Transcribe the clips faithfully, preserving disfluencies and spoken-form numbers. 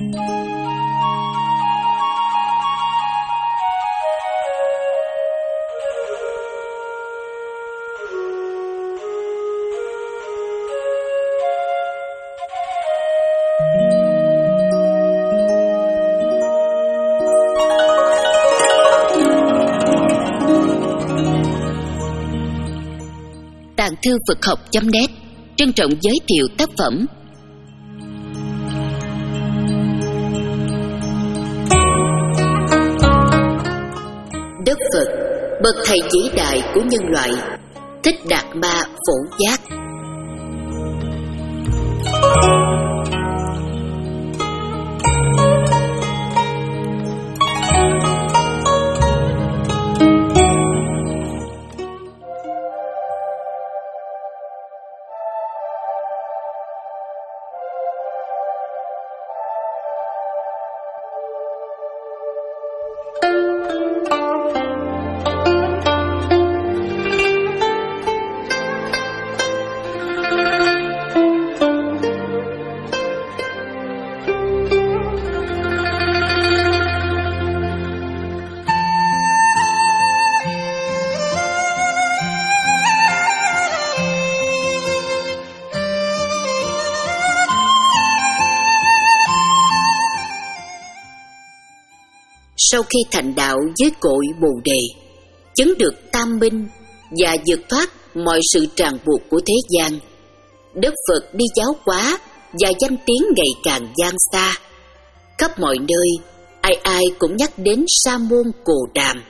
Tàng thư Phật học chấm net trân trọng giới thiệu tác phẩm Đức Phật, bậc thầy vĩ đại của nhân loại, Thích Đạt Ma Phổ Giác. Sau khi thành đạo với cội Bồ Đề, chứng được tam minh và vượt thoát mọi sự ràng buộc của thế gian, Đức Phật đi giáo hóa và danh tiếng ngày càng vang xa. Khắp mọi nơi, ai ai cũng nhắc đến Sa môn Cồ Đàm.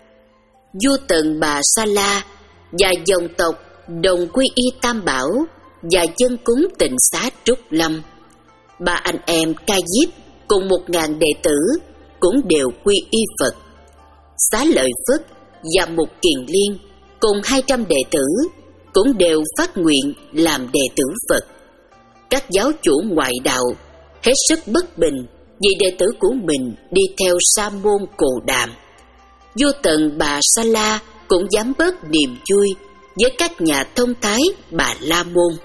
Vua Tần Bà Sa La và dòng tộc đồng quy y Tam Bảo và dân cúng Tịnh Xá Trúc Lâm, ba anh em Ca Diếp cùng một ngàn đệ tử cũng đều quy y Phật. Xá Lợi Phất và Mục Kiền Liên cùng hai trăm đệ tử cũng đều phát nguyện làm đệ tử Phật. Các giáo chủ ngoại đạo hết sức bất bình vì đệ tử của mình đi theo Sa môn Cồ Đàm. Vua Tần Bà Sa La cũng dám bớt niềm vui với các nhà thông thái Bà La Môn.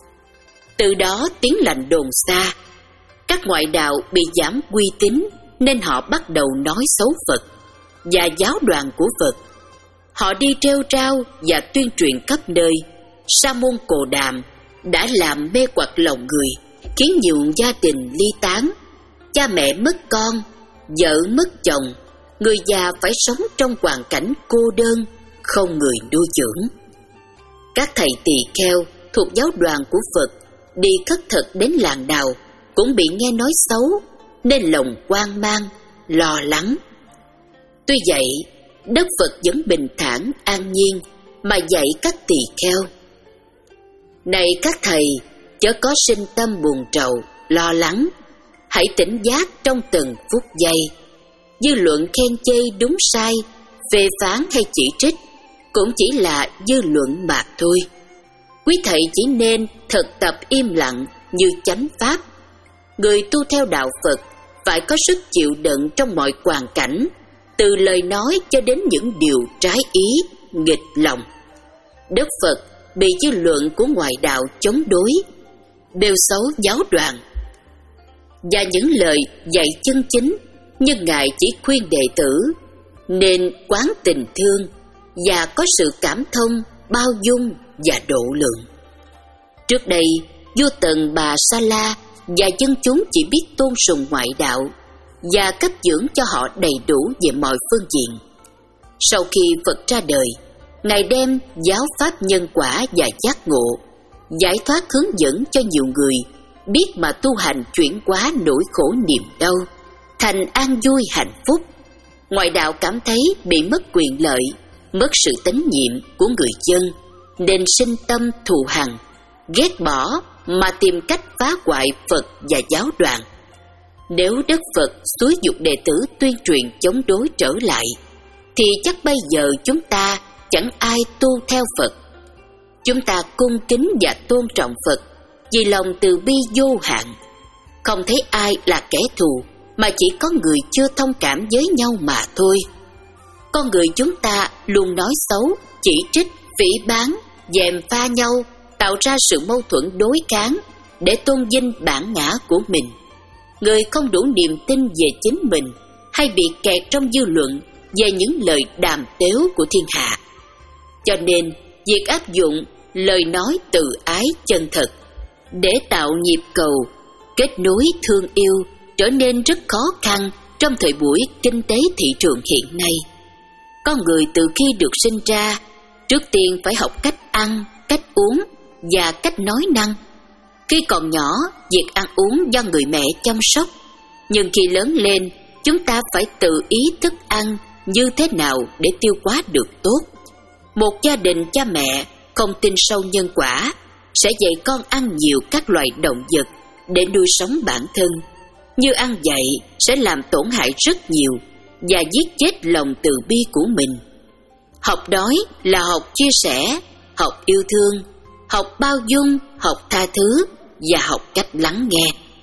Từ đó tiếng lành đồn xa, các ngoại đạo bị giảm uy tín nên họ bắt đầu nói xấu Phật và giáo đoàn của Phật. Họ đi rêu rao và tuyên truyền khắp nơi Sa môn Cồ Đàm đã làm mê hoặc lòng người, khiến nhiều gia đình ly tán, cha mẹ mất con, vợ mất chồng, người già phải sống trong hoàn cảnh cô đơn, không người nuôi dưỡng. Các thầy tỳ kheo thuộc giáo đoàn của Phật đi khất thực đến làng đào cũng bị nghe nói xấu, nên lòng hoang mang, lo lắng. Tuy vậy, Đức Phật vẫn bình thản, an nhiên mà dạy các tỳ kheo: này các thầy, chớ có sinh tâm buồn rầu, lo lắng, hãy tỉnh giác trong từng phút giây. Dư luận khen chê đúng sai, phê phán hay chỉ trích cũng chỉ là dư luận mà thôi. Quý thầy chỉ nên thực tập im lặng như chánh pháp. Người tu theo đạo Phật phải có sức chịu đựng trong mọi hoàn cảnh, từ lời nói cho đến những điều trái ý, nghịch lòng. Đức Phật bị dư luận của ngoại đạo chống đối, bêu xấu giáo đoàn, và những lời dạy chân chính, nhưng Ngài chỉ khuyên đệ tử nên quán tình thương và có sự cảm thông, bao dung và độ lượng. Trước đây, vua Tần Bà Sa La và dân chúng chỉ biết tôn sùng ngoại đạo và cấp dưỡng cho họ đầy đủ về mọi phương diện. Sau khi Phật ra đời, Ngài đem giáo pháp nhân quả và giác ngộ, giải thoát hướng dẫn cho nhiều người biết mà tu hành chuyển hóa nỗi khổ niềm đau thành an vui hạnh phúc. Ngoại đạo cảm thấy bị mất quyền lợi, mất sự tín nhiệm của người dân, nên sinh tâm thù hằn, ghét bỏ mà tìm cách phá hoại Phật và giáo đoàn. Nếu Đức Phật xúi giục đệ tử tuyên truyền chống đối trở lại, thì chắc bây giờ chúng ta chẳng ai tu theo Phật. Chúng ta cung kính và tôn trọng Phật vì lòng từ bi vô hạn, không thấy ai là kẻ thù, mà chỉ có người chưa thông cảm với nhau mà thôi. Con người chúng ta luôn nói xấu, chỉ trích, phỉ báng, gièm pha nhau, tạo ra sự mâu thuẫn đối kháng để tôn vinh bản ngã của mình. người không đủ niềm tin về chính mình, hay bị kẹt trong dư luận về những lời đàm tếu của thiên hạ. Cho nên, việc áp dụng lời nói từ ái chân thật để tạo nhịp cầu, kết nối thương yêu trở nên rất khó khăn trong thời buổi kinh tế thị trường hiện nay. Con người từ khi được sinh ra, trước tiên phải học cách ăn, cách uống và cách nói năng. Khi còn nhỏ, việc ăn uống do người mẹ chăm sóc, nhưng khi lớn lên, chúng ta phải tự ý thức ăn như thế nào để tiêu hóa được tốt. Một gia đình cha mẹ không tin sâu nhân quả sẽ dạy con ăn nhiều các loài động vật để nuôi sống bản thân, như ăn vậy sẽ làm tổn hại rất nhiều và giết chết lòng từ bi của mình. Học đói là học chia sẻ, học yêu thương, học bao dung, học tha thứ và học cách lắng nghe.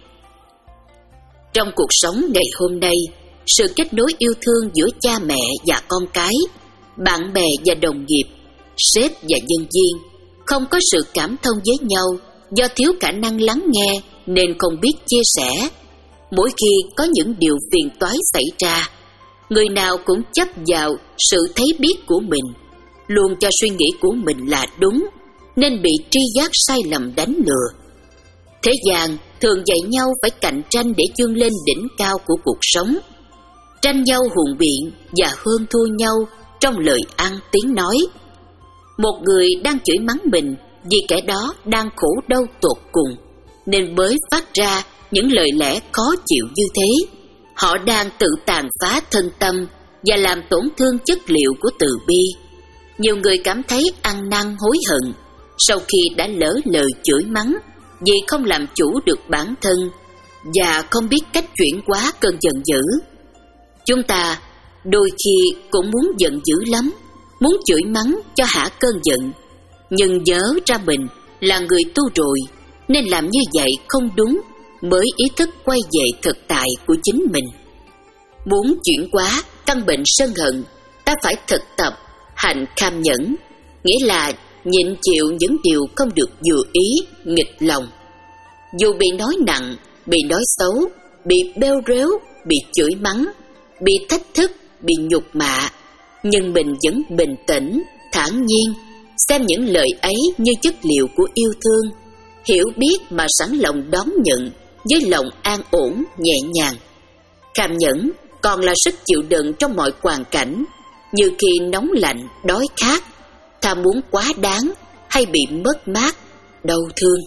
Trong cuộc sống ngày hôm nay, sự kết nối yêu thương giữa cha mẹ và con cái, bạn bè và đồng nghiệp, sếp và nhân viên không có sự cảm thông với nhau do thiếu khả năng lắng nghe nên không biết chia sẻ. Mỗi khi có những điều phiền toái xảy ra, người nào cũng chấp vào sự thấy biết của mình, luôn cho suy nghĩ của mình là đúng, nên bị tri giác sai lầm đánh lừa. Thế gian thường dạy nhau phải cạnh tranh để vươn lên đỉnh cao của cuộc sống, tranh nhau hùng biện và hơn thua nhau trong lời ăn tiếng nói. Một người đang chửi mắng mình vì kẻ đó đang khổ đau tột cùng, nên mới phát ra những lời lẽ khó chịu như thế. Họ đang tự tàn phá thân tâm và làm tổn thương chất liệu của từ bi. Nhiều người cảm thấy ăn năn hối hận sau khi đã lỡ lời chửi mắng vì không làm chủ được bản thân và không biết cách chuyển hóa cơn giận dữ. Chúng ta đôi khi cũng muốn giận dữ lắm, muốn chửi mắng cho hả cơn giận, nhưng nhớ ra mình là người tu rồi nên làm như vậy không đúng, mới ý thức quay về thực tại của chính mình. Muốn chuyển hóa căn bệnh sân hận, ta phải thực tập hành kham nhẫn, nghĩa là nhịn chịu những điều không được vừa ý, nghịch lòng. Dù bị nói nặng, bị nói xấu, bị bêu rếu, bị chửi mắng, bị thách thức, bị nhục mạ, nhưng mình vẫn bình tĩnh, thản nhiên, xem những lời ấy như chất liệu của yêu thương, hiểu biết mà sẵn lòng đón nhận với lòng an ổn, nhẹ nhàng. Kham nhẫn còn là sức chịu đựng trong mọi hoàn cảnh, như khi nóng lạnh, đói khát, tham muốn quá đáng hay bị mất mát, đau thương.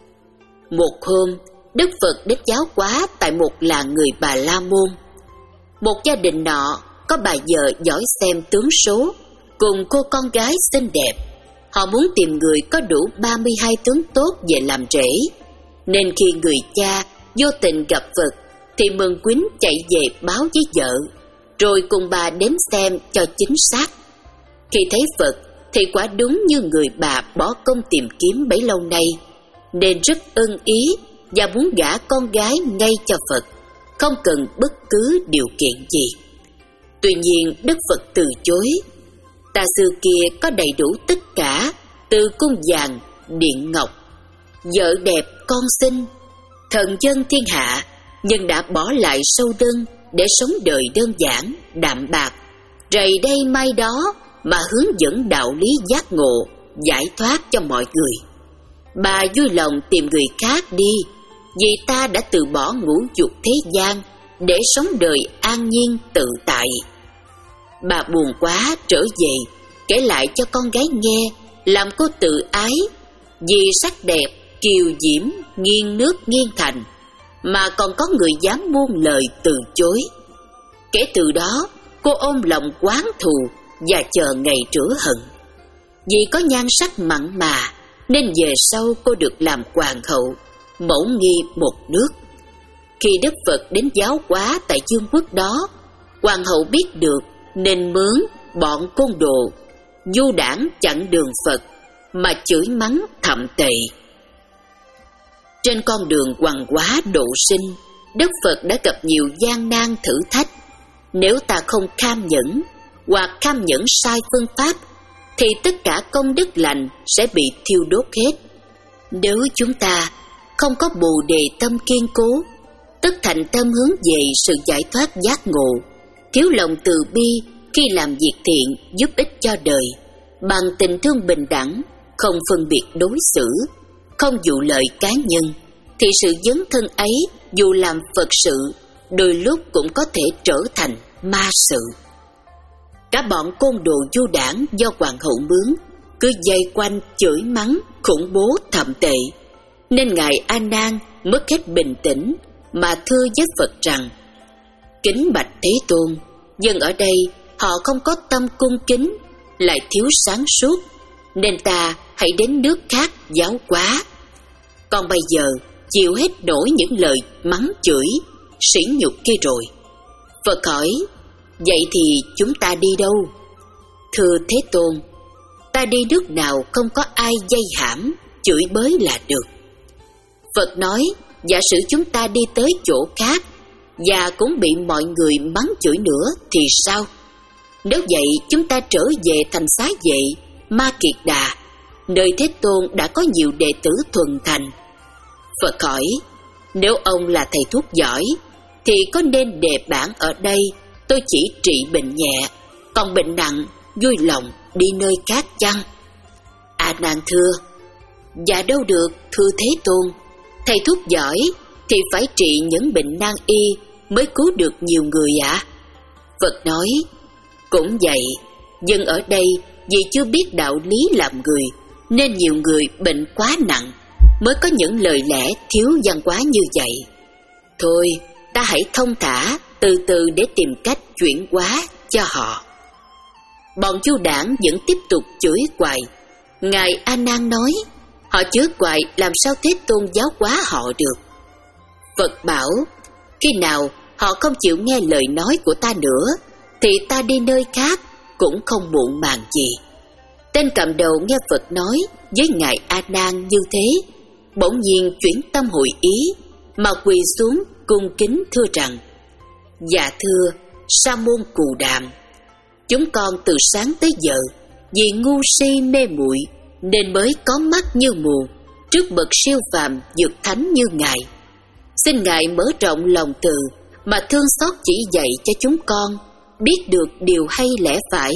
Một hôm, Đức Phật đến giáo hóa tại một làng người Bà La Môn. Một gia đình nọ có bà vợ giỏi xem tướng số cùng cô con gái xinh đẹp. Họ muốn tìm người có đủ ba mươi hai tướng tốt về làm rể, nên khi người cha vô tình gặp Phật thì mừng quýnh chạy về báo với vợ, rồi cùng bà đến xem cho chính xác. Khi thấy Phật thì quả đúng như người bà bỏ công tìm kiếm bấy lâu nay, nên rất ưng ý và muốn gả con gái ngay cho Phật, không cần bất cứ điều kiện gì. Tuy nhiên Đức Phật từ chối. Tà sư kia có đầy đủ tất cả, từ cung vàng, điện ngọc, vợ đẹp, con xinh, thần dân thiên hạ, nhưng đã bỏ lại sâu đơn để sống đời đơn giản, đạm bạc, rày đây mai đó mà hướng dẫn đạo lý giác ngộ, giải thoát cho mọi người. Bà vui lòng tìm người khác đi, vì ta đã từ bỏ ngũ dục thế gian để sống đời an nhiên tự tại. Bà buồn quá trở về, kể lại cho con gái nghe, làm cô tự ái, vì sắc đẹp, kiều diễm, nghiêng nước nghiêng thành, mà còn có người dám buông lời từ chối. Kể từ đó, cô ôm lòng oán thù và chờ ngày rửa hận. Vì có nhan sắc mặn mà, nên về sau cô được làm hoàng hậu, mẫu nghi một nước. Khi Đức Phật đến giáo hóa tại vương quốc đó, hoàng hậu biết được nên mướn bọn côn đồ du đảng chặn đường Phật mà chửi mắng thậm tệ. Trên con đường hoàng hóa độ sinh, Đức Phật đã gặp nhiều gian nan thử thách. Nếu ta không kham nhẫn hoặc kham nhẫn sai phương pháp, thì tất cả công đức lành sẽ bị thiêu đốt hết. Nếu chúng ta không có bồ đề tâm kiên cố, tức thành tâm hướng về sự giải thoát giác ngộ, thiếu lòng từ bi khi làm việc thiện giúp ích cho đời, bằng tình thương bình đẳng, không phân biệt đối xử, không vụ lợi cá nhân, thì sự dấn thân ấy dù làm Phật sự, đôi lúc cũng có thể trở thành ma sự. Cả bọn côn đồ du đảng do hoàng hậu mướn cứ dây quanh chửi mắng, khủng bố thậm tệ, nên ngài A Nan mất hết bình tĩnh mà thưa với Phật rằng: kính bạch Thế Tôn, dân ở đây họ không có tâm cung kính, lại thiếu sáng suốt, nên ta hãy đến nước khác giáo hóa. Còn bây giờ chịu hết nổi những lời mắng chửi, sỉ nhục kia rồi. Phật hỏi: vậy thì chúng ta đi đâu? Thưa Thế Tôn, ta đi nước nào không có ai dây hãm, chửi bới là được. Phật nói: giả sử chúng ta đi tới chỗ khác và cũng bị mọi người mắng chửi nữa thì sao? Nếu vậy chúng ta trở về thành Xá Vệ, Ma Kiệt Đà, nơi Thế Tôn đã có nhiều đệ tử thuần thành. Phật hỏi: nếu ông là thầy thuốc giỏi thì có nên đề bản ở đây tôi chỉ trị bệnh nhẹ, còn bệnh nặng vui lòng đi nơi khác chăng? A Nan thưa: dạ đâu được, thưa Thế Tôn. Thầy thuốc giỏi thì phải trị những bệnh nan y mới cứu được nhiều người ạ. À? Phật nói: cũng vậy, dân ở đây vì chưa biết đạo lý làm người, nên nhiều người bệnh quá nặng, mới có những lời lẽ thiếu văn hóa như vậy. Thôi, ta hãy thông thả, từ từ để tìm cách chuyển hóa cho họ. Bọn Chu Đảng vẫn tiếp tục chửi quài. Ngài A Nan nói: họ chửi quài làm sao Thế Tôn giáo hóa họ được? Phật bảo: khi nào họ không chịu nghe lời nói của ta nữa thì ta đi nơi khác cũng không muộn màng gì. Tên cầm đầu nghe Phật nói với ngài A Nan như thế, bỗng nhiên chuyển tâm hội ý mà quỳ xuống cung kính thưa rằng: dạ thưa Sa môn Cù Đàm, chúng con từ sáng tới giờ vì ngu si mê muội nên mới có mắt như mù trước bậc siêu phàm dược thánh như ngài. Xin ngài mở rộng lòng từ mà thương xót chỉ dạy cho chúng con biết được điều hay lẽ phải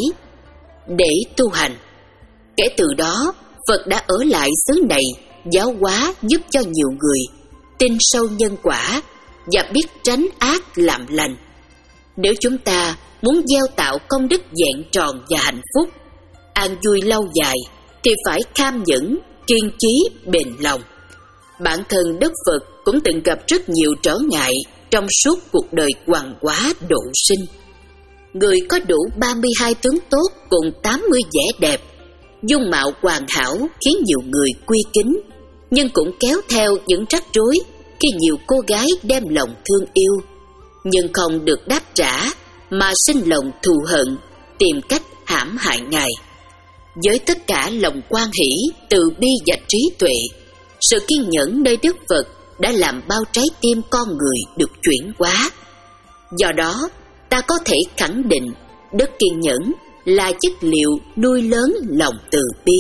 để tu hành. Kể từ đó Phật đã ở lại xứ này giáo hóa giúp cho nhiều người tin sâu nhân quả và biết tránh ác làm lành. Nếu chúng ta muốn gieo tạo công đức vẹn tròn và hạnh phúc, an vui lâu dài, thì phải kham nhẫn, kiên trí, bền lòng. Bản thân Đức Phật cũng từng gặp rất nhiều trở ngại trong suốt cuộc đời hoàng hóa độ sinh. Người có đủ ba mươi hai tướng tốt cùng tám mươi vẻ đẹp, dung mạo hoàn hảo khiến nhiều người quy kính, nhưng cũng kéo theo những rắc rối khi nhiều cô gái đem lòng thương yêu, nhưng không được đáp trả mà sinh lòng thù hận, tìm cách hãm hại ngài. Với tất cả lòng quan hỷ, từ bi và trí tuệ, sự kiên nhẫn nơi Đức Phật đã làm bao trái tim con người được chuyển hóa. Do đó, ta có thể khẳng định đức kiên nhẫn là chất liệu nuôi lớn lòng từ bi,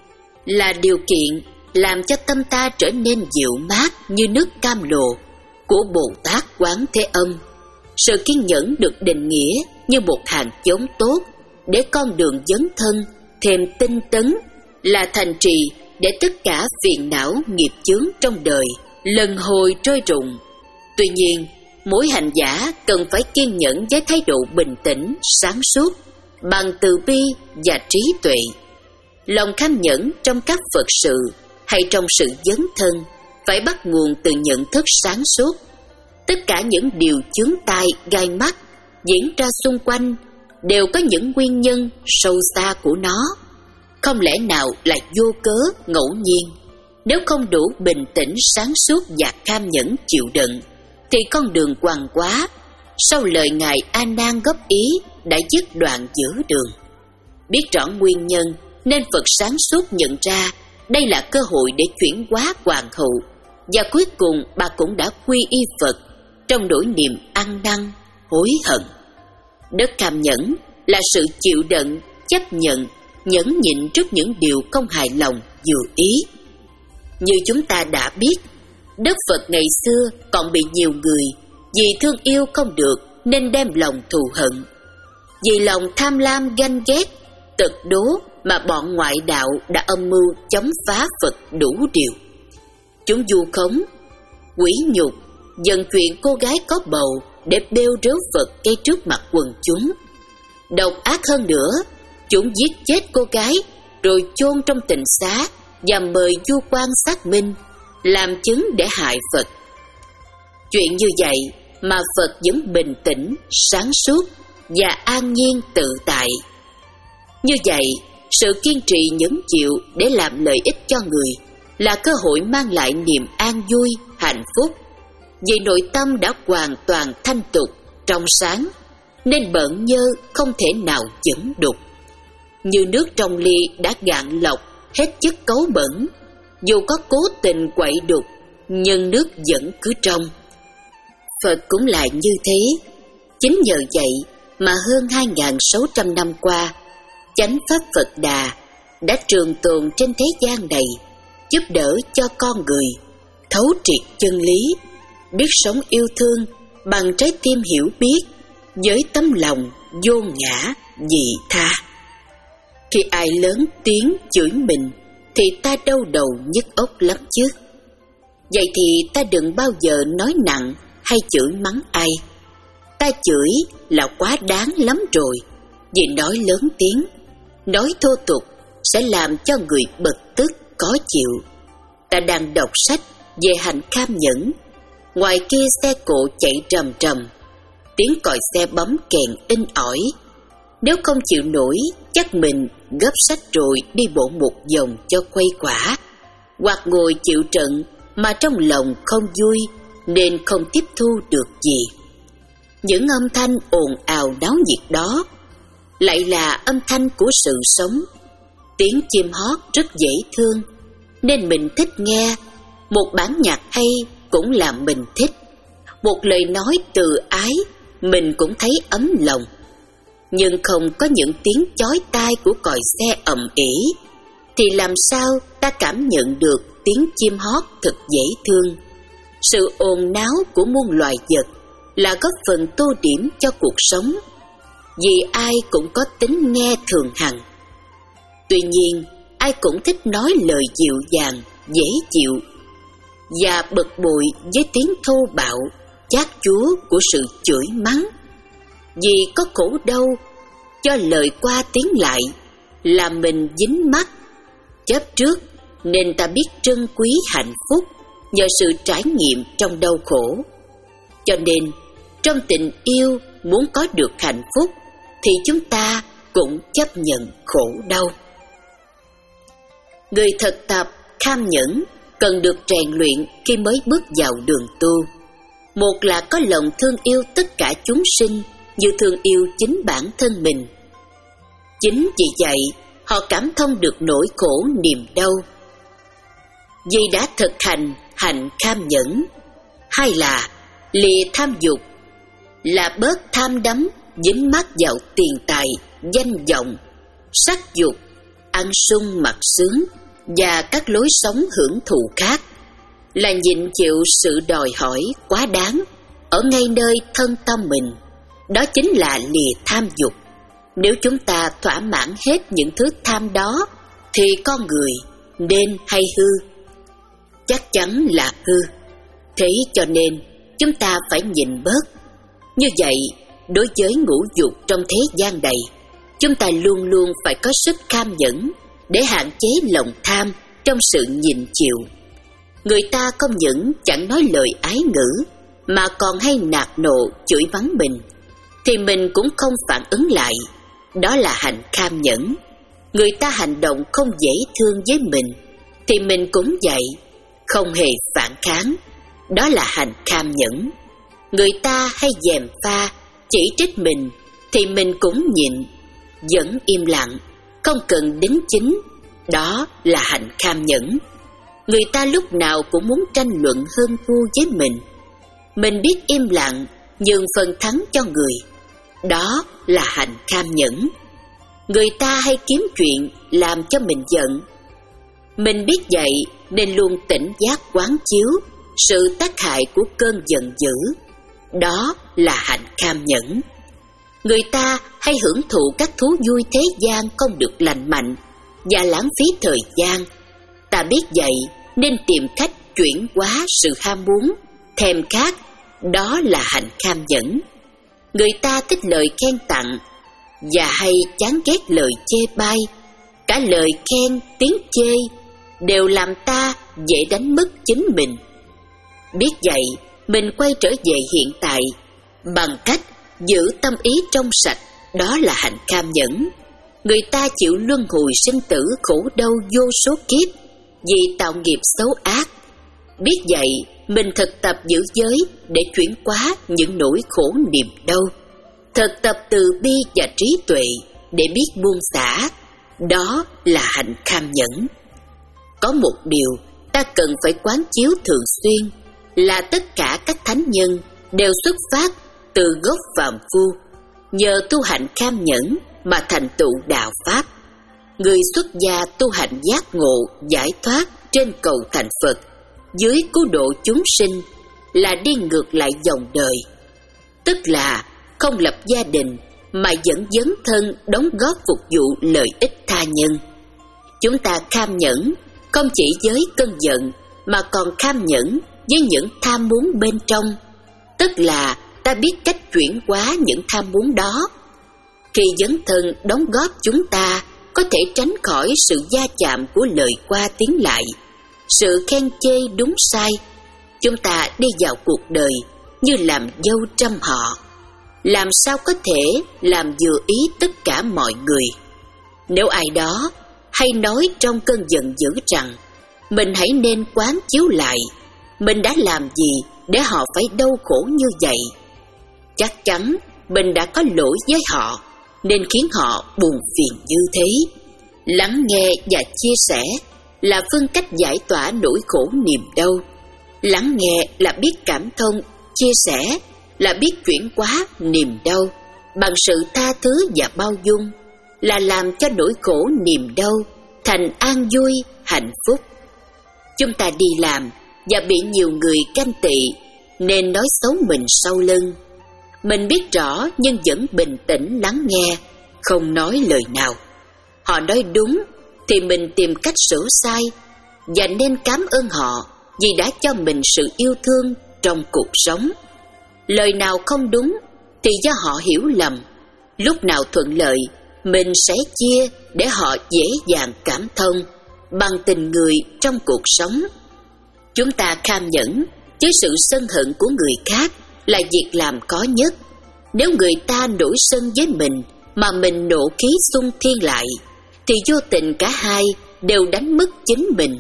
là điều kiện làm cho tâm ta trở nên dịu mát như nước cam lồ của Bồ Tát Quán Thế Âm. Sự kiên nhẫn được định nghĩa như một hàng chốn tốt để con đường dấn thân thêm tinh tấn, là thành trì để tất cả phiền não nghiệp chướng trong đời lần hồi trôi rụng. Tuy nhiên, mỗi hành giả cần phải kiên nhẫn với thái độ bình tĩnh, sáng suốt, bằng từ bi và trí tuệ. Lòng kham nhẫn trong các Phật sự hay trong sự dấn thân phải bắt nguồn từ nhận thức sáng suốt. Tất cả những điều chướng tai gai mắt diễn ra xung quanh đều có những nguyên nhân sâu xa của nó, không lẽ nào là vô cớ ngẫu nhiên. Nếu không đủ bình tĩnh, sáng suốt và kham nhẫn chịu đựng, thì con đường quằn quá sau lời ngài A Nan góp ý đã dứt đoạn giữa đường. Biết rõ nguyên nhân nên Phật sáng suốt nhận ra đây là cơ hội để chuyển hóa hoàn hậu, và cuối cùng bà cũng đã quy y Phật trong nỗi niềm ăn năn hối hận. Đức kham nhẫn là sự chịu đựng, chấp nhận, nhẫn nhịn trước những điều không hài lòng vừa ý. Như chúng ta đã biết, Đức Phật ngày xưa còn bị nhiều người vì thương yêu không được nên đem lòng thù hận. Vì lòng tham lam ganh ghét, tật đố mà bọn ngoại đạo đã âm mưu chống phá Phật đủ điều. Chúng vu khống, quỷ nhục, dần chuyện cô gái có bầu để bêu rếu Phật ngay trước mặt quần chúng. Độc ác hơn nữa, chúng giết chết cô gái rồi chôn trong tịnh xá và mời vua quan xác minh, làm chứng để hại Phật. Chuyện như vậy mà Phật vẫn bình tĩnh, sáng suốt và an nhiên tự tại. Như vậy, sự kiên trì nhẫn chịu để làm lợi ích cho người là cơ hội mang lại niềm an vui, hạnh phúc. Vì nội tâm đã hoàn toàn thanh tục, trong sáng, nên bợn nhơ không thể nào dẫn đục. Như nước trong ly đã gạn lọc hết chất cấu bẩn, dù có cố tình quậy đục, nhưng nước vẫn cứ trong. Phật cũng lại như thế. Chính nhờ vậy mà hơn hai nghìn sáu trăm năm qua, chánh pháp Phật Đà đã trường tồn trên thế gian này, giúp đỡ cho con người thấu triệt chân lý, biết sống yêu thương bằng trái tim hiểu biết, với tấm lòng vô ngã vị tha. Khi ai lớn tiếng chửi mình thì ta đau đầu nhức óc lắm chứ. Vậy thì ta đừng bao giờ nói nặng hay chửi mắng ai. Ta chửi là quá đáng lắm rồi, vì nói lớn tiếng, nói thô tục sẽ làm cho người bực tức khó chịu. Ta đang đọc sách về hạnh kham nhẫn, ngoài kia xe cộ chạy trầm trầm, tiếng còi xe bấm kèn in ỏi. Nếu không chịu nổi, chắc mình gấp sách rồi đi bộ một vòng cho khuây khỏa, hoặc ngồi chịu trận mà trong lòng không vui nên không tiếp thu được gì. Những âm thanh ồn ào náo nhiệt đó lại là âm thanh của sự sống. Tiếng chim hót rất dễ thương nên mình thích nghe. Một bản nhạc hay cũng làm mình thích. Một lời nói từ ái mình cũng thấy ấm lòng. Nhưng không có những tiếng chói tai của còi xe ầm ĩ thì làm sao ta cảm nhận được tiếng chim hót thật dễ thương. Sự ồn náo của muôn loài vật là góp phần tô điểm cho cuộc sống, vì ai cũng có tính nghe thường hằng. Tuy nhiên, ai cũng thích nói lời dịu dàng, dễ chịu, và bực bội với tiếng thô bạo, chát chúa của sự chửi mắng. Vì có khổ đau, cho lời qua tiếng lại, làm mình dính mắc, chấp trước, nên ta biết trân quý hạnh phúc nhờ sự trải nghiệm trong đau khổ. Cho nên, trong tình yêu muốn có được hạnh phúc, thì chúng ta cũng chấp nhận khổ đau. Người thực tập kham nhẫn cần được rèn luyện khi mới bước vào đường tu. Một là có lòng thương yêu tất cả chúng sinh như thương yêu chính bản thân mình. Chính vì vậy, họ cảm thông được nỗi khổ niềm đau, vì đã thực hành hạnh kham nhẫn. Hai là lìa tham dục, là bớt tham đắm dính mắc vào tiền tài, danh vọng, sắc dục, ăn sung mặc sướng và các lối sống hưởng thụ khác, là nhịn chịu sự đòi hỏi quá đáng ở ngay nơi thân tâm mình. Đó chính là lìa tham dục. Nếu chúng ta thỏa mãn hết những thứ tham đó thì con người nên hay hư? Chắc chắn là hư. Thế cho nên chúng ta phải nhịn bớt. Như vậy, đối với ngũ dục trong thế gian này, chúng ta luôn luôn phải có sức kham nhẫn để hạn chế lòng tham trong sự nhịn chịu. Người ta không những chẳng nói lời ái ngữ mà còn hay nạt nộ chửi mắng mình, thì mình cũng không phản ứng lại. Đó là hạnh kham nhẫn. Người ta hành động không dễ thương với mình, thì mình cũng vậy, không hề phản kháng. Đó là hạnh kham nhẫn. Người ta hay gièm pha, chỉ trích mình, thì mình cũng nhịn, vẫn im lặng, không cần đính chính. Đó là hạnh kham nhẫn. Người ta lúc nào cũng muốn tranh luận hơn thua với mình, mình biết im lặng, nhường phần thắng cho người. Đó là hạnh kham nhẫn. Người ta hay kiếm chuyện làm cho mình giận, mình biết vậy nên luôn tỉnh giác quán chiếu, sự tác hại của cơn giận dữ. Đó là hạnh kham nhẫn. Người ta hay hưởng thụ các thú vui thế gian không được lành mạnh và lãng phí thời gian. Ta biết vậy nên tìm cách chuyển hóa sự ham muốn, thèm khát. Đó là hạnh kham nhẫn. Người ta thích lời khen tặng và hay chán ghét lời chê bai. Cả lời khen, tiếng chê đều làm ta dễ đánh mất chính mình. Biết vậy, mình quay trở về hiện tại bằng cách giữ tâm ý trong sạch. Đó là hạnh kham nhẫn. Người ta chịu luân hồi sinh tử khổ đau vô số kiếp vì tạo nghiệp xấu ác. Biết vậy, mình thực tập giữ giới để chuyển hóa những nỗi khổ niềm đau. Thực tập từ bi và trí tuệ để biết buông xả. Đó là hạnh kham nhẫn. Có một điều ta cần phải quán chiếu thường xuyên là tất cả các thánh nhân đều xuất phát từ gốc phàm phu, nhờ tu hạnh kham nhẫn mà thành tựu đạo pháp. Người xuất gia tu hạnh giác ngộ, giải thoát trên cầu thành Phật, dưới cứu độ chúng sinh là đi ngược lại dòng đời. Tức là không lập gia đình mà vẫn dấn thân đóng góp phục vụ lợi ích tha nhân. Chúng ta kham nhẫn không chỉ với cơn giận mà còn kham nhẫn với những tham muốn bên trong. Tức là ta biết cách chuyển hóa những tham muốn đó. Khi dấn thân đóng góp, chúng ta có thể tránh khỏi sự va chạm của lời qua tiếng lại, sự khen chê đúng sai. Chúng ta đi vào cuộc đời như làm dâu trăm họ, làm sao có thể làm vừa ý tất cả mọi người. Nếu ai đó hay nói trong cơn giận dữ rằng mình hãy nên quán chiếu lại mình đã làm gì để họ phải đau khổ như vậy, chắc chắn mình đã có lỗi với họ nên khiến họ buồn phiền như thế. Lắng nghe và chia sẻ là phương cách giải tỏa nỗi khổ niềm đau. Lắng nghe là biết cảm thông, chia sẻ là biết chuyển hóa niềm đau bằng sự tha thứ và bao dung, là làm cho nỗi khổ niềm đau thành an vui, hạnh phúc. Chúng ta đi làm và bị nhiều người ganh tị nên nói xấu mình sau lưng. Mình biết rõ nhưng vẫn bình tĩnh lắng nghe, không nói lời nào. Họ nói đúng thì mình tìm cách sửa sai và nên cảm ơn họ vì đã cho mình sự yêu thương trong cuộc sống. Lời nào không đúng thì do họ hiểu lầm. Lúc nào thuận lợi mình sẽ chia để họ dễ dàng cảm thông bằng tình người trong cuộc sống. Chúng ta kham nhẫn với sự sân hận của người khác là việc làm khó nhất. Nếu người ta nổi sân với mình mà mình nộ khí xung thiên lại thì vô tình cả hai đều đánh mất chính mình.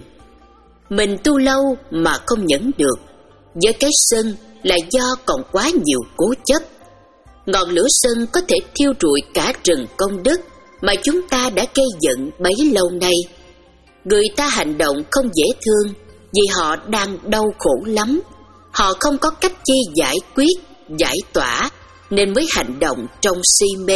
Mình tu lâu mà không nhẫn được với cái sân là do còn quá nhiều cố chấp. Ngọn lửa sân có thể thiêu rụi cả rừng công đức mà chúng ta đã gây giận bấy lâu nay. Người ta hành động không dễ thương vì họ đang đau khổ lắm. Họ không có cách chi giải quyết, giải tỏa nên mới hành động trong si mê.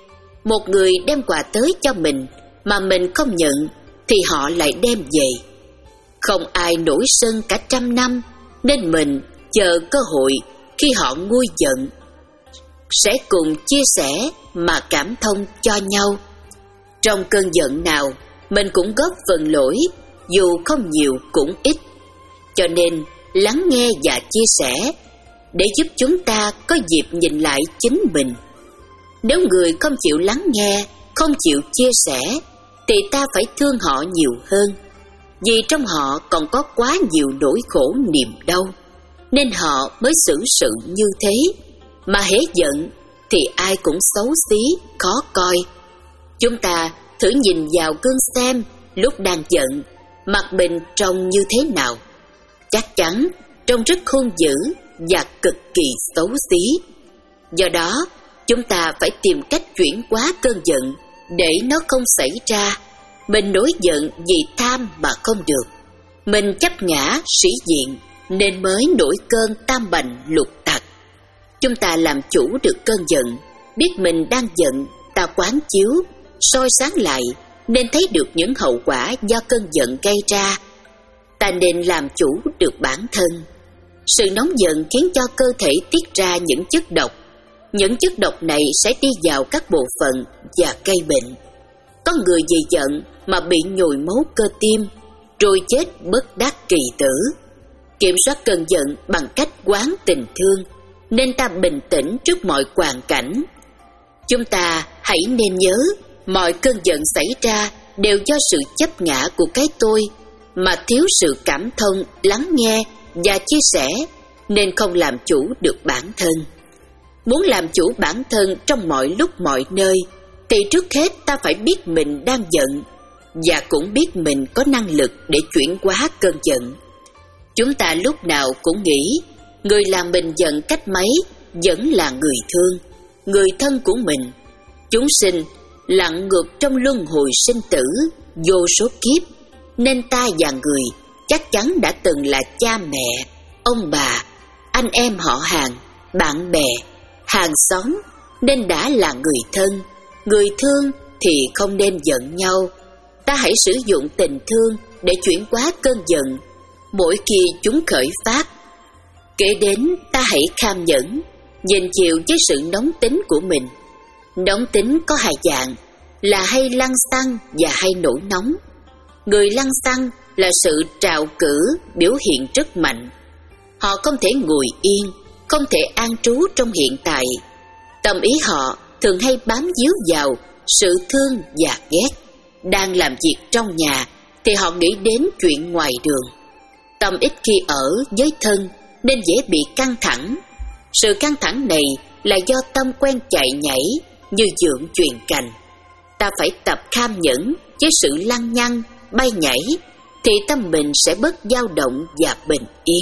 Một người đem quà tới cho mình mà mình không nhận thì họ lại đem về. Không ai nổi sân cả trăm năm nên mình chờ cơ hội khi họ nguôi giận sẽ cùng chia sẻ mà cảm thông cho nhau. Trong cơn giận nào mình cũng góp phần lỗi, dù không nhiều cũng ít. Cho nên lắng nghe và chia sẻ để giúp chúng ta có dịp nhìn lại chính mình. Nếu người không chịu lắng nghe, không chịu chia sẻ thì ta phải thương họ nhiều hơn, vì trong họ còn có quá nhiều nỗi khổ niềm đau nên họ mới xử sự như thế. Mà hễ giận thì ai cũng xấu xí, khó coi. Chúng ta thử nhìn vào gương xem lúc đang giận mặt mình trông như thế nào. Chắc chắn trông rất hung dữ và cực kỳ xấu xí. Do đó chúng ta phải tìm cách chuyển hóa cơn giận để nó không xảy ra. Mình nổi giận vì tham mà không được. Mình chấp ngã sĩ diện nên mới nổi cơn tam bành lục tặc. Chúng ta làm chủ được cơn giận, biết mình đang giận, ta quán chiếu, soi sáng lại nên thấy được những hậu quả do cơn giận gây ra. Ta nên làm chủ được bản thân, Sự nóng giận khiến cho cơ thể tiết ra những chất độc. Những chất độc này sẽ đi vào các bộ phận và gây bệnh. Có người vì giận mà bị nhồi máu cơ tim, rồi chết bất đắc kỳ tử. Kiểm soát cơn giận bằng cách quán tình thương, nên ta bình tĩnh trước mọi hoàn cảnh. Chúng ta hãy nên nhớ, mọi cơn giận xảy ra đều do sự chấp ngã của cái tôi, mà thiếu sự cảm thông, lắng nghe và chia sẻ, nên không làm chủ được bản thân. Muốn làm chủ bản thân trong mọi lúc mọi nơi, thì trước hết ta phải biết mình đang giận, và cũng biết mình có năng lực để chuyển hóa cơn giận. Chúng ta lúc nào cũng nghĩ, người làm mình giận cách mấy vẫn là người thương, người thân của mình. Chúng sinh lặn ngược trong luân hồi sinh tử vô số kiếp, nên ta và người chắc chắn đã từng là cha mẹ, ông bà, anh em họ hàng, bạn bè, hàng xóm, nên đã là người thân, người thương thì không nên giận nhau. Ta hãy sử dụng tình thương để chuyển hóa cơn giận mỗi khi chúng khởi phát. Kế đến, ta hãy kham nhẫn, nhìn chịu với sự nóng tính của mình. Nóng tính có hai dạng, là hay lăng xăng và hay nổi nóng. Người lăng xăng là sự trào cử, biểu hiện rất mạnh. Họ không thể ngồi yên, không thể an trú trong hiện tại. Tâm ý họ thường hay bám víu vào sự thương và ghét. Đang làm việc trong nhà thì họ nghĩ đến chuyện ngoài đường. Tâm ít khi ở với thân nên dễ bị căng thẳng. Sự căng thẳng này là do tâm quen chạy nhảy như dượng chuyền cành. Ta phải tập kham nhẫn với sự lăng nhăng, bay nhảy, thì tâm mình sẽ bớt dao động và bình yên.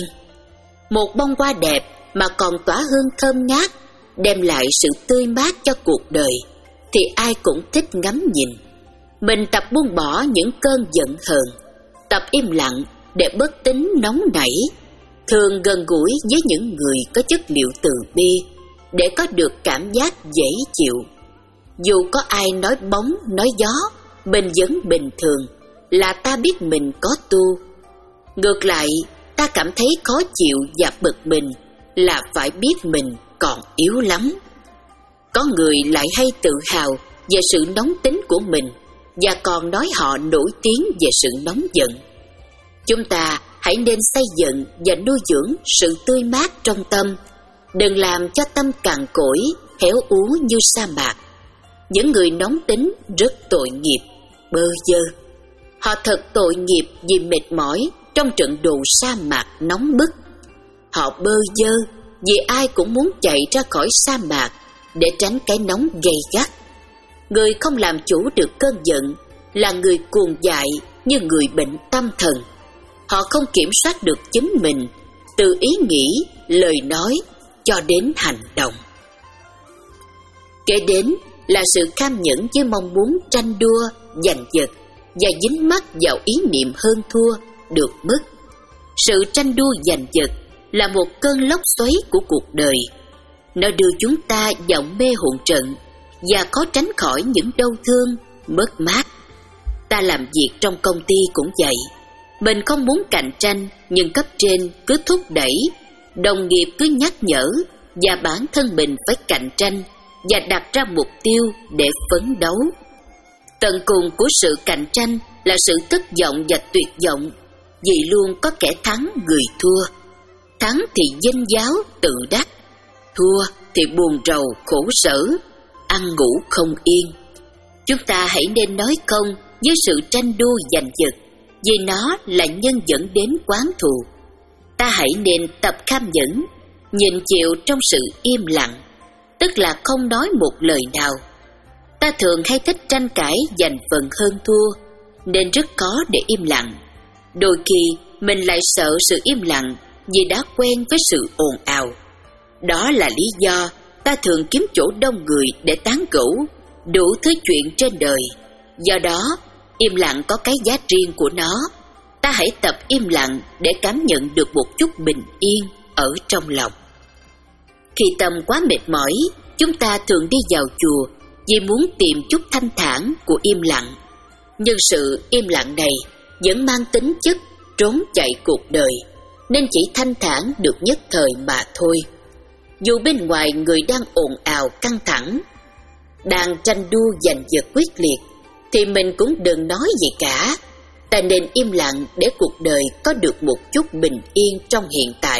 Một bông hoa đẹp mà còn tỏa hương thơm ngát, đem lại sự tươi mát cho cuộc đời, thì ai cũng thích ngắm nhìn. Mình tập buông bỏ những cơn giận hờn, tập im lặng để bớt tính nóng nảy, thường gần gũi với những người có chất liệu từ bi để có được cảm giác dễ chịu. Dù có ai nói bóng nói gió, mình vẫn bình thường, là ta biết mình có tu. Ngược lại, ta cảm thấy khó chịu và bực mình, là phải biết mình còn yếu lắm. Có người lại hay tự hào về sự nóng tính của mình, và còn nói họ nổi tiếng về sự nóng giận. Chúng ta hãy nên xây dựng và nuôi dưỡng sự tươi mát trong tâm, đừng làm cho tâm cằn cỗi, héo úa như sa mạc. Những người nóng tính rất tội nghiệp, bơ vơ. Họ thật tội nghiệp vì mệt mỏi trong trận đồ sa mạc nóng bức. Họ bơ vơ vì ai cũng muốn chạy ra khỏi sa mạc để tránh cái nóng gay gắt. Người không làm chủ được cơn giận là người cuồng dại như người bệnh tâm thần. Họ không kiểm soát được chính mình, từ ý nghĩ, lời nói cho đến hành động. Kế đến là sự kham nhẫn với mong muốn tranh đua, giành giật và dính mắc vào ý niệm hơn thua, được mất. Sự tranh đua giành giật là một cơn lốc xoáy của cuộc đời. Nó đưa chúng ta vào mê hồn trận và khó tránh khỏi những đau thương, mất mát. Ta làm việc trong công ty cũng vậy. Mình không muốn cạnh tranh, nhưng cấp trên cứ thúc đẩy, đồng nghiệp cứ nhắc nhở, và bản thân mình phải cạnh tranh và đặt ra mục tiêu để phấn đấu. Tận cùng của sự cạnh tranh là sự thất vọng và tuyệt vọng, vì luôn có kẻ thắng người thua. Thắng thì vinh giáo tự đắc, thua thì buồn rầu khổ sở, ăn ngủ không yên. Chúng ta hãy nên nói không với sự tranh đua giành giật, vì nó là nhân dẫn đến oán thù. Ta hãy nên tập kham nhẫn, nhịn chịu trong sự im lặng, tức là không nói một lời nào. Ta thường hay thích tranh cãi giành phần hơn thua, nên rất khó để im lặng. Đôi khi mình lại sợ sự im lặng vì đã quen với sự ồn ào. Đó là lý do ta thường kiếm chỗ đông người để tán gẫu đủ thứ chuyện trên đời. Do đó, im lặng có cái giá riêng của nó. Ta hãy tập im lặng để cảm nhận được một chút bình yên ở trong lòng. Khi tâm quá mệt mỏi, chúng ta thường đi vào chùa vì muốn tìm chút thanh thản của im lặng. Nhưng sự im lặng này vẫn mang tính chất trốn chạy cuộc đời. nên chỉ thanh thản được nhất thời mà thôi. Dù bên ngoài người đang ồn ào căng thẳng, đang tranh đua giành giật quyết liệt, thì mình cũng đừng nói gì cả. Ta nên im lặng để cuộc đời có được một chút bình yên trong hiện tại.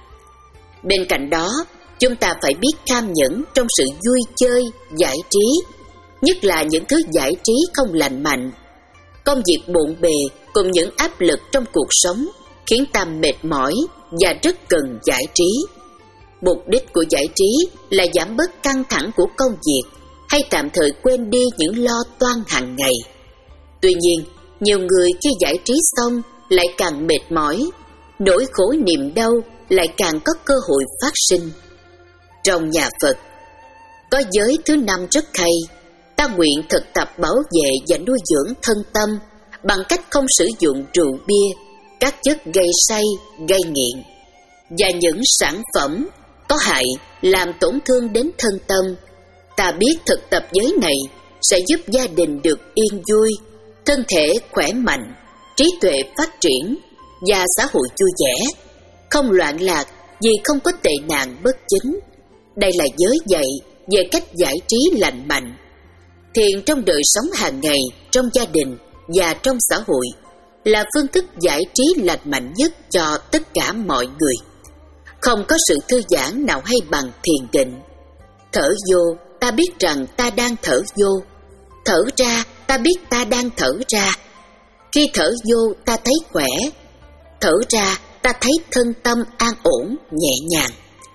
Bên cạnh đó, chúng ta phải biết kham nhẫn trong sự vui chơi, giải trí, nhất là những thứ giải trí không lành mạnh. Công việc bộn bề cùng những áp lực trong cuộc sống khiến ta mệt mỏi và rất cần giải trí. Mục đích của giải trí là giảm bớt căng thẳng của công việc hay tạm thời quên đi những lo toan hàng ngày. Tuy nhiên, nhiều người khi giải trí xong lại càng mệt mỏi, nỗi khổ niềm đau lại càng có cơ hội phát sinh. Trong nhà Phật, có giới thứ năm rất hay: ta nguyện thực tập bảo vệ và nuôi dưỡng thân tâm bằng cách không sử dụng rượu bia, các chất gây say, gây nghiện và những sản phẩm có hại làm tổn thương đến thân tâm. Ta biết thực tập giới này sẽ giúp gia đình được yên vui, thân thể khỏe mạnh, trí tuệ phát triển và xã hội vui vẻ, không loạn lạc vì không có tệ nạn bất chính. Đây là giới dạy về cách giải trí lành mạnh. Thiền trong đời sống hàng ngày, trong gia đình và trong xã hội là phương thức giải trí lành mạnh nhất cho tất cả mọi người. Không có sự thư giãn nào hay bằng thiền định. Thở vô, ta biết rằng ta đang thở vô. Thở ra, ta biết ta đang thở ra. Khi thở vô, ta thấy khỏe. Thở ra, ta thấy thân tâm an ổn, nhẹ nhàng.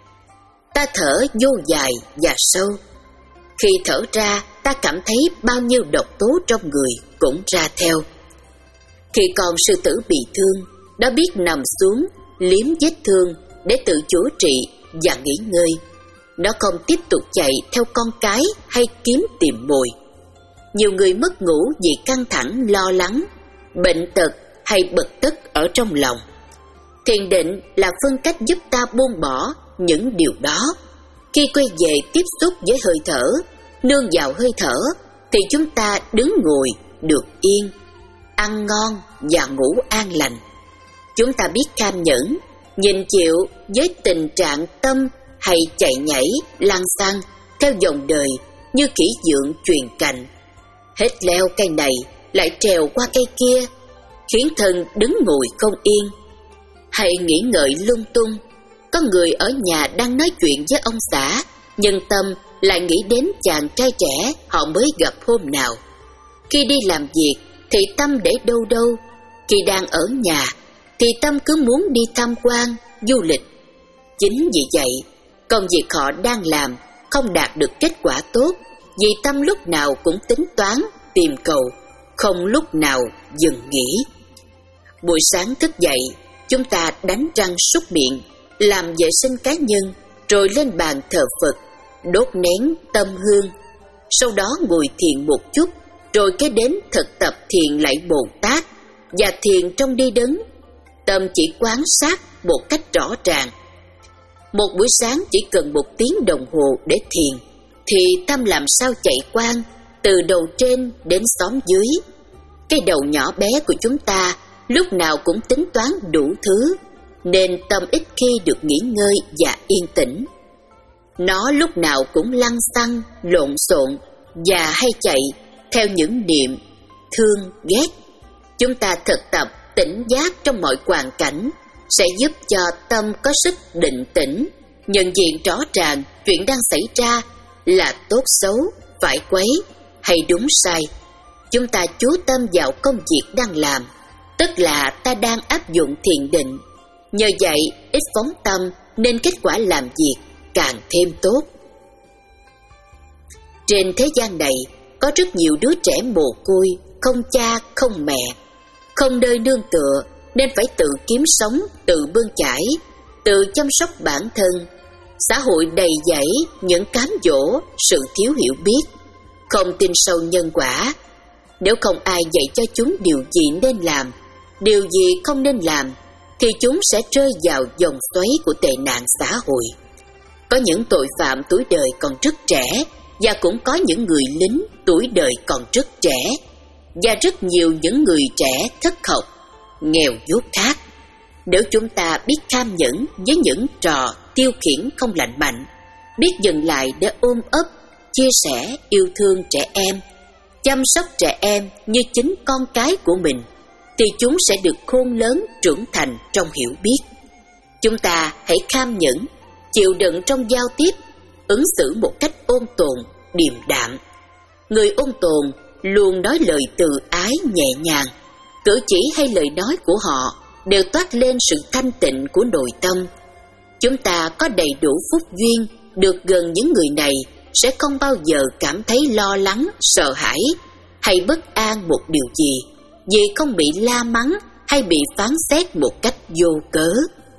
Ta thở vô dài và sâu. Khi thở ra, ta cảm thấy bao nhiêu độc tố trong người cũng ra theo. Khi con sư tử bị thương, nó biết nằm xuống, liếm vết thương để tự chữa trị và nghỉ ngơi. Nó không tiếp tục chạy theo con cái hay kiếm tìm mồi. Nhiều người mất ngủ vì căng thẳng, lo lắng, bệnh tật hay bực tức ở trong lòng. Thiền định là phương cách giúp ta buông bỏ những điều đó. Khi quay về tiếp xúc với hơi thở, nương vào hơi thở, thì chúng ta đứng ngồi được yên, ăn ngon và ngủ an lành. Chúng ta biết kham nhẫn, nhìn chịu với tình trạng tâm hay chạy nhảy, lăn xăng theo dòng đời như kỹ dưỡng chuyền cành. Hết leo cây này lại trèo qua cây kia, khiến thân đứng ngồi không yên. Hay nghĩ ngợi lung tung. Có người ở nhà đang nói chuyện với ông xã, nhưng tâm lại nghĩ đến chàng trai trẻ họ mới gặp hôm nào. Khi đi làm việc thì tâm để đâu đâu. Khi đang ở nhà thì tâm cứ muốn đi tham quan, du lịch. Chính vì vậy, công việc họ đang làm không đạt được kết quả tốt, vì tâm lúc nào cũng tính toán, tìm cầu, không lúc nào dừng nghỉ. Buổi sáng thức dậy, chúng ta đánh răng súc miệng, làm vệ sinh cá nhân, rồi lên bàn thờ Phật, đốt nén tâm hương. Sau đó ngồi thiền một chút, rồi kế đến thực tập thiền lạy Bồ Tát và thiền trong đi đứng. Tâm chỉ quan sát một cách rõ ràng. Một buổi sáng chỉ cần một tiếng đồng hồ để thiền, thì tâm làm sao chạy quang từ đầu trên đến xóm dưới. Cái đầu nhỏ bé của chúng ta lúc nào cũng tính toán đủ thứ, nên tâm ít khi được nghỉ ngơi và yên tĩnh. Nó lúc nào cũng lăn xăng, lộn xộn và hay chạy theo những niệm thương, ghét. Chúng ta thực tập tỉnh giác trong mọi hoàn cảnh sẽ giúp cho tâm có sức định tĩnh, nhận diện rõ ràng chuyện đang xảy ra là tốt xấu, phải quấy hay đúng sai. Chúng ta chú tâm vào công việc đang làm, tức là ta đang áp dụng thiền định. Nhờ vậy, ít phóng tâm nên kết quả làm việc càng thêm tốt. Trên thế gian này có rất nhiều đứa trẻ mồ côi, không cha, không mẹ, không nơi nương tựa, nên phải tự kiếm sống, tự bươn chải, tự chăm sóc bản thân. Xã hội đầy dẫy những cám dỗ, sự thiếu hiểu biết, không tin sâu nhân quả. Nếu không ai dạy cho chúng điều gì nên làm, điều gì không nên làm, thì chúng sẽ rơi vào vòng xoáy của tệ nạn xã hội. Có những tội phạm tuổi đời còn rất trẻ, và cũng có những người lính tuổi đời còn rất trẻ, và rất nhiều những người trẻ thất học, nghèo dốt khác. Nếu chúng ta biết kham nhẫn với những trò tiêu khiển không lành mạnh, biết dừng lại để ôm ấp, chia sẻ, yêu thương trẻ em, chăm sóc trẻ em như chính con cái của mình, thì chúng sẽ được khôn lớn trưởng thành trong hiểu biết. Chúng ta hãy kham nhẫn, chịu đựng trong giao tiếp, ứng xử một cách ôn tồn, điềm đạm. Người ôn tồn luôn nói lời từ ái nhẹ nhàng, cử chỉ hay lời nói của họ đều toát lên sự thanh tịnh của nội tâm. Chúng ta có đầy đủ phúc duyên được gần những người này sẽ không bao giờ cảm thấy lo lắng, sợ hãi hay bất an một điều gì, vì không bị la mắng hay bị phán xét một cách vô cớ.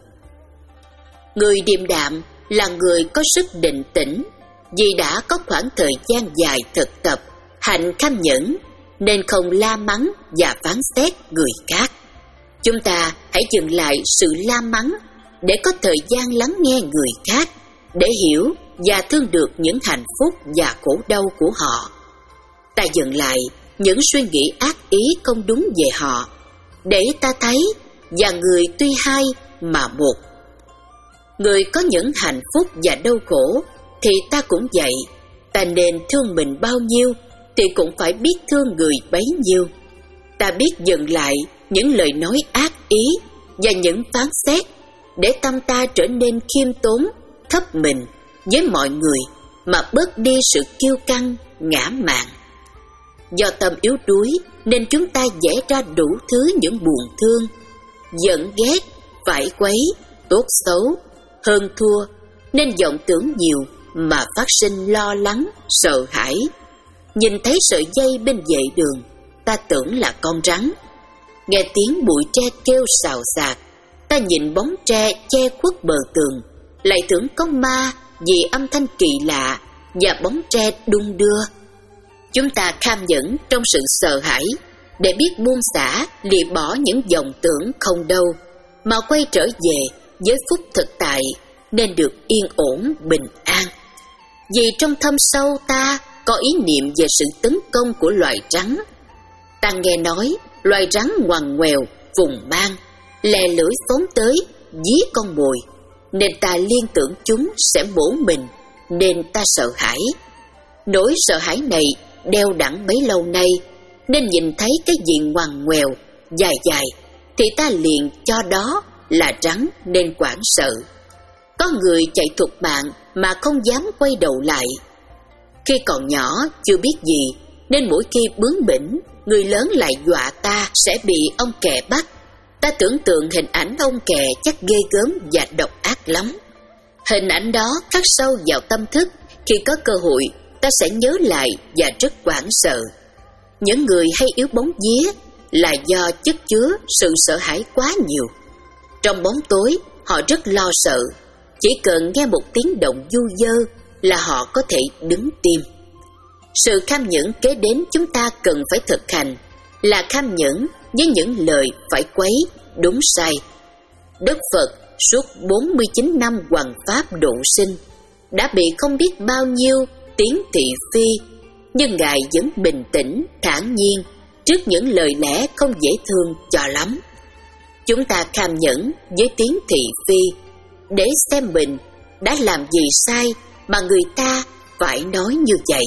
Người điềm đạm là người có sức định tĩnh, vì đã có khoảng thời gian dài thực tập hạnh kham nhẫn nên không la mắng và phán xét người khác. Chúng ta hãy dừng lại sự la mắng để có thời gian lắng nghe người khác, để hiểu và thương được những hạnh phúc và khổ đau của họ. Ta dừng lại những suy nghĩ ác ý không đúng về họ, để ta thấy và người tuy hai mà một. Người có những hạnh phúc và đau khổ thì ta cũng vậy. Ta nên thương mình bao nhiêu thì cũng phải biết thương người bấy nhiêu. Ta biết dừng lại những lời nói ác ý và những phán xét, để tâm ta trở nên khiêm tốn, thấp mình với mọi người, mà bớt đi sự kiêu căng, ngã mạn. Do tâm yếu đuối nên chúng ta vẽ ra đủ thứ những buồn thương, giận ghét, phải quấy, tốt xấu, hơn thua, nên vọng tưởng nhiều mà phát sinh lo lắng, sợ hãi. Nhìn thấy sợi dây bên vệ đường, ta tưởng là con rắn. Nghe tiếng bụi tre kêu xào xạc, ta nhìn bóng tre che khuất bờ tường, lại tưởng có ma vì âm thanh kỳ lạ và bóng tre đung đưa. Chúng ta kham nhẫn trong sự sợ hãi, để biết buông xả, lìa bỏ những vọng tưởng không đâu, mà quay trở về với phúc thực tại, nên được yên ổn, bình an. Vì trong thâm sâu ta có ý niệm về sự tấn công của loài rắn. Ta nghe nói loài rắn ngoằn ngoèo, vùng mang, lè lưỡi phóng tới, dí con mồi, nên ta liên tưởng chúng sẽ bổ mình, nên ta sợ hãi. Nỗi sợ hãi này đeo đẳng bấy lâu nay, nên nhìn thấy cái gì ngoằn ngoèo, dài dài, thì ta liền cho đó là rắn nên hoảng sợ. Có người chạy thục mạng mà không dám quay đầu lại. Khi còn nhỏ chưa biết gì, nên mỗi khi bướng bỉnh, người lớn lại dọa ta sẽ bị ông kè bắt. Ta tưởng tượng hình ảnh ông kè chắc ghê gớm và độc ác lắm. Hình ảnh đó khắc sâu vào tâm thức, khi có cơ hội ta sẽ nhớ lại và rất hoảng sợ. Những người hay yếu bóng vía là do chất chứa sự sợ hãi quá nhiều. Trong bóng tối họ rất lo sợ, chỉ cần nghe một tiếng động du dơ là họ có thể đứng tim. Sự kham nhẫn kế đến chúng ta cần phải thực hành là kham nhẫn với những lời phải quấy, đúng sai. Đức Phật suốt bốn mươi chín năm hoằng pháp độ sinh đã bị không biết bao nhiêu tiếng thị phi, nhưng Ngài vẫn bình tĩnh, thản nhiên trước những lời lẽ không dễ thương cho lắm. Chúng ta kham nhẫn với tiếng thị phi để xem mình đã làm gì sai mà người ta phải nói như vậy.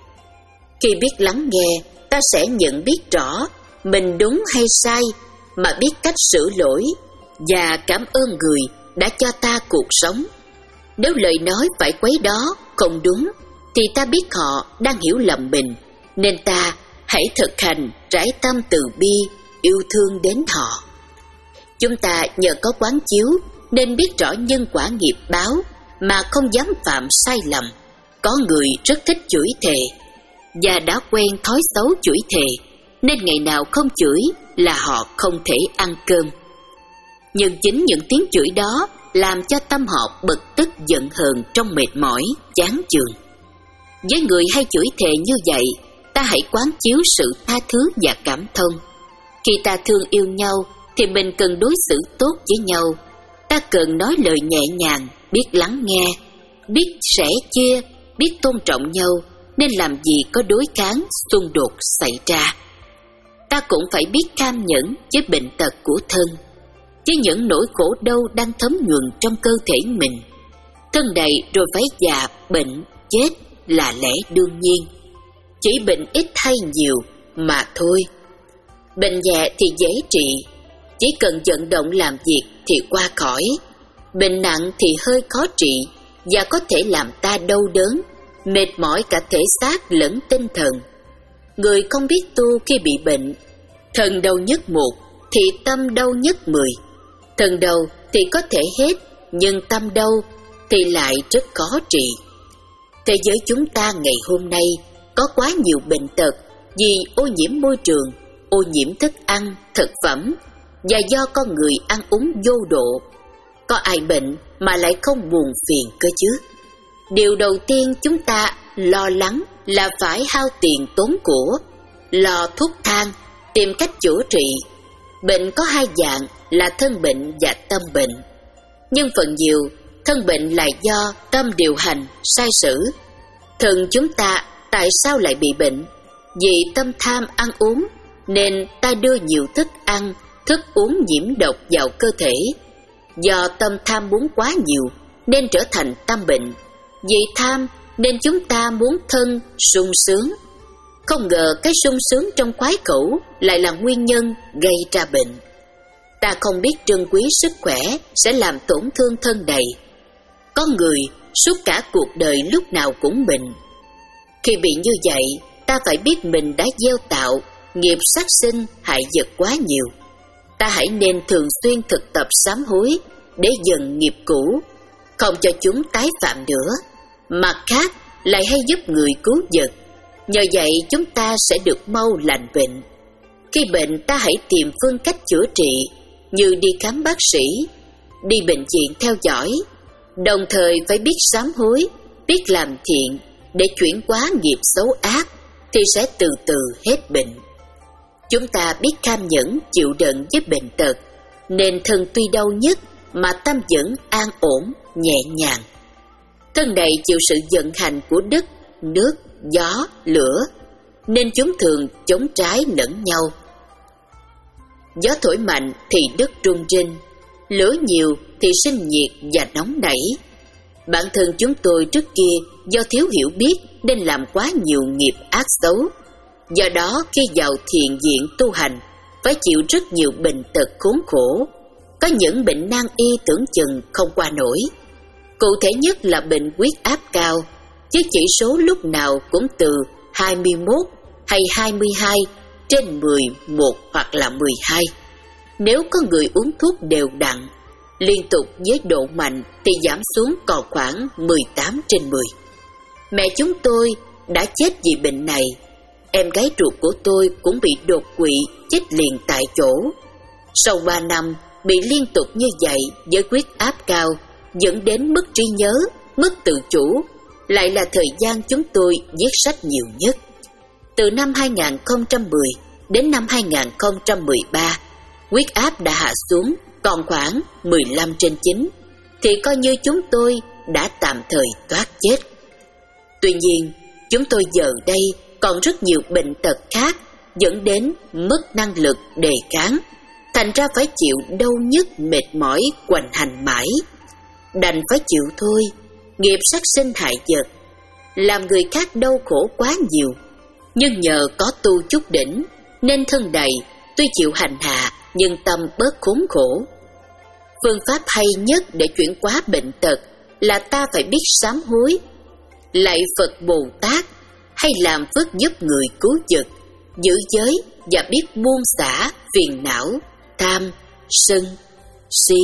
Khi biết lắng nghe, ta sẽ nhận biết rõ mình đúng hay sai, mà biết cách sửa lỗi và cảm ơn người đã cho ta cuộc sống. Nếu lời nói phải quấy đó không đúng, thì ta biết họ đang hiểu lầm mình, nên ta hãy thực hành trải tâm từ bi, yêu thương đến họ. Chúng ta nhờ có quán chiếu nên biết rõ nhân quả nghiệp báo mà không dám phạm sai lầm. Có người rất thích chửi thề và đã quen thói xấu chửi thề, nên ngày nào không chửi là họ không thể ăn cơm. Nhưng chính những tiếng chửi đó làm cho tâm họ bực tức giận hờn trong mệt mỏi, chán chường. Với người hay chửi thề như vậy, ta hãy quán chiếu sự tha thứ và cảm thông. Khi ta thương yêu nhau thì mình cần đối xử tốt với nhau. Ta cần nói lời nhẹ nhàng, biết lắng nghe, biết sẻ chia, biết tôn trọng nhau, nên làm gì có đối kháng, xung đột xảy ra. Ta cũng phải biết cam nhẫn với bệnh tật của thân. với những nỗi khổ đau đang thấm nhuần trong cơ thể mình. Thân này rồi phải già, bệnh, chết là lẽ đương nhiên. Chỉ bệnh ít hay nhiều mà thôi. Bệnh nhẹ thì dễ trị, chỉ cần vận động làm việc thì qua khỏi. Bệnh nặng thì hơi khó trị và có thể làm ta đau đớn, mệt mỏi cả thể xác lẫn tinh thần. Người không biết tu khi bị bệnh, thần đau nhất một thì tâm đau nhất mười. Thần đau thì có thể hết, nhưng tâm đau thì lại rất khó trị. Thế giới chúng ta ngày hôm nay có quá nhiều bệnh tật vì ô nhiễm môi trường, ô nhiễm thức ăn, thực phẩm và do con người ăn uống vô độ. Có ai bệnh mà lại không buồn phiền cơ chứ? Điều đầu tiên chúng ta lo lắng là phải hao tiền tốn của, lo thuốc thang, tìm cách chữa trị. Bệnh có hai dạng là thân bệnh và tâm bệnh. Nhưng phần nhiều, thân bệnh là do tâm điều hành, sai sử. Thần chúng ta tại sao lại bị bệnh? Vì tâm tham ăn uống, nên ta đưa nhiều thức ăn, thức uống nhiễm độc vào cơ thể. Do tâm tham muốn quá nhiều, nên trở thành tâm bệnh. Vì tham, nên chúng ta muốn thân sung sướng. Không ngờ cái sung sướng trong khoái khẩu lại là nguyên nhân gây ra bệnh. Ta không biết trân quý sức khỏe sẽ làm tổn thương thân này. Có người suốt cả cuộc đời lúc nào cũng bệnh. Khi bị như vậy, ta phải biết mình đã gieo tạo nghiệp sát sinh hại vật quá nhiều. Ta hãy nên thường xuyên thực tập sám hối để dần nghiệp cũ, không cho chúng tái phạm nữa. Mặt khác, lại hay giúp người cứu vật. Nhờ vậy chúng ta sẽ được mau lành bệnh. Khi bệnh, ta hãy tìm phương cách chữa trị, như đi khám bác sĩ, đi bệnh viện theo dõi. Đồng thời phải biết sám hối, biết làm thiện để chuyển hóa nghiệp xấu ác, thì sẽ từ từ hết bệnh. Chúng ta biết kham nhẫn chịu đựng với bệnh tật, nên thân tuy đau nhất mà tâm vẫn an ổn, nhẹ nhàng. Thân này chịu sự vận hành của đất, nước, gió, lửa, nên chúng thường chống trái lẫn nhau. Gió thổi mạnh thì đất rung rinh, lửa nhiều thì sinh nhiệt và nóng nảy. Bản thân chúng tôi trước kia do thiếu hiểu biết nên làm quá nhiều nghiệp ác xấu. Do đó khi vào thiền viện tu hành, phải chịu rất nhiều bệnh tật khốn khổ. Có những bệnh nan y tưởng chừng không qua nổi. Cụ thể nhất là bệnh huyết áp cao, với chỉ số lúc nào cũng từ hai mươi mốt hay hai mươi hai trên mười một hoặc là mười hai. Nếu có người uống thuốc đều đặn, liên tục với độ mạnh thì giảm xuống còn khoảng mười tám trên mười. Mẹ chúng tôi đã chết vì bệnh này. Em gái ruột của tôi cũng bị đột quỵ, chết liền tại chỗ. Sau ba năm bị liên tục như vậy với huyết áp cao, dẫn đến mất trí nhớ, mất tự chủ, lại là thời gian chúng tôi viết sách nhiều nhất. Từ năm hai nghìn không trăm mười đến năm hai nghìn không trăm mười ba, huyết áp đã hạ xuống còn khoảng mười lăm trên chín, thì coi như chúng tôi đã tạm thời thoát chết. Tuy nhiên, chúng tôi giờ đây còn rất nhiều bệnh tật khác, dẫn đến mất năng lực đề kháng, thành ra phải chịu đau nhức mệt mỏi hoành hành mãi. Đành phải chịu thôi, nghiệp sát sinh hại vật, làm người khác đau khổ quá nhiều. Nhưng nhờ có tu chút đỉnh, nên thân này tuy chịu hành hạ nhưng tâm bớt khốn khổ. Phương pháp hay nhất để chuyển hóa bệnh tật là ta phải biết sám hối, lạy Phật Bồ Tát, hay làm phước giúp người cứu vật, giữ giới và biết buông xả phiền não, tham, sân, si.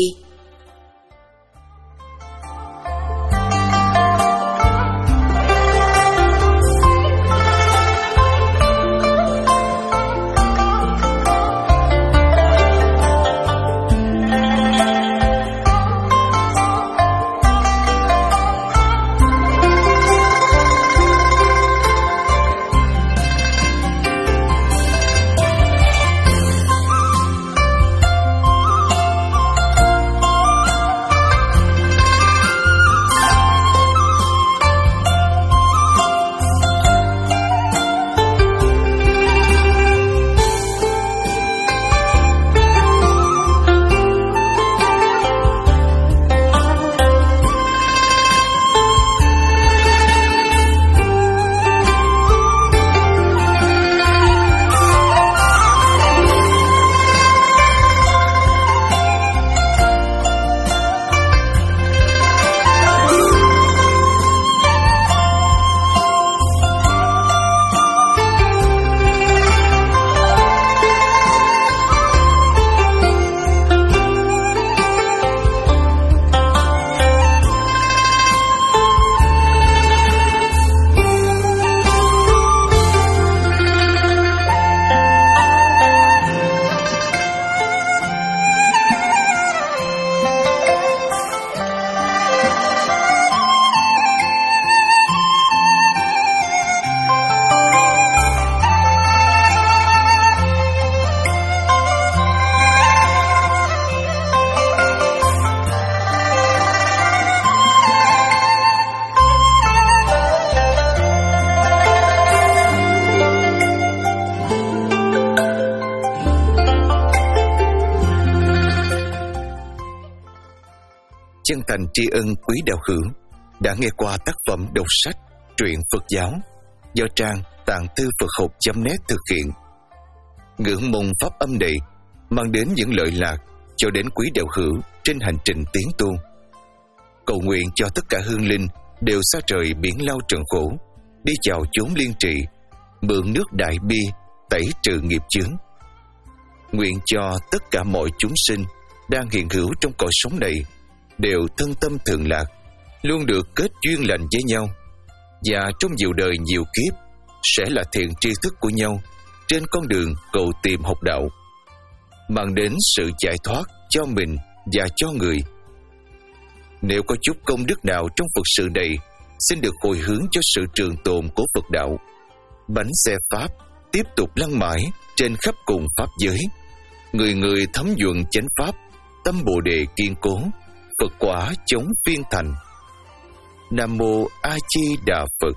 chân thành tri ân quý đạo hữu đã nghe qua tác phẩm đọc sách truyện Phật giáo do trang tạng thư Phật học chấm net thực hiện. Ngưỡng mong pháp âm này mang đến những lợi lạc cho đến quý đạo hữu trên hành trình tiến tu. Cầu nguyện cho tất cả hương linh đều xa trời biển lao trần khổ, đi chào chốn liên trị, mượn nước đại bi tẩy trừ nghiệp chướng. Nguyện cho tất cả mọi chúng sinh đang hiện hữu trong cõi sống này đều thân tâm thường lạc, luôn được kết duyên lành với nhau, và trong nhiều đời nhiều kiếp sẽ là thiện tri thức của nhau trên con đường cầu tìm học đạo, mang đến sự giải thoát cho mình và cho người. Nếu có chút công đức nào trong Phật sự này, xin được hồi hướng cho sự trường tồn của Phật đạo. Bánh xe Pháp tiếp tục lăn mãi trên khắp cùng Pháp giới, người người thấm nhuận chánh Pháp, tâm Bồ Đề kiên cố, Phật quả chống phiên thành. Nam Mô A Di Đà Phật.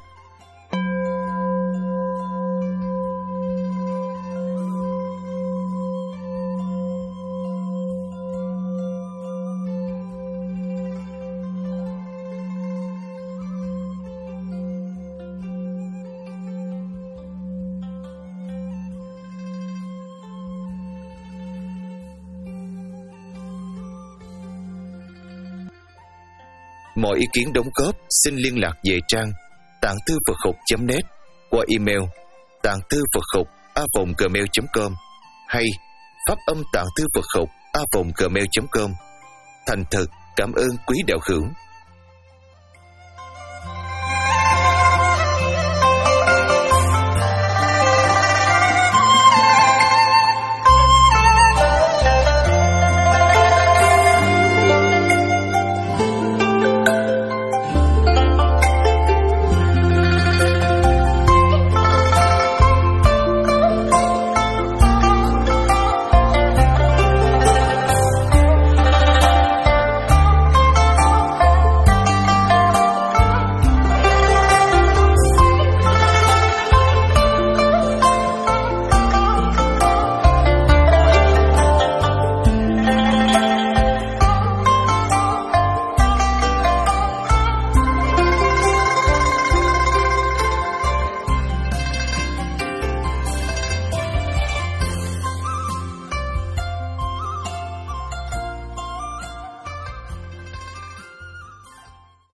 Mọi ý kiến đóng góp xin liên lạc về trang tạng thư Phật học chấm net qua email tạng thư Phật học a vòng gmail chấm com hay pháp âm tạng thư Phật học a vòng gmail chấm com. Thành thật cảm ơn quý đạo hữu.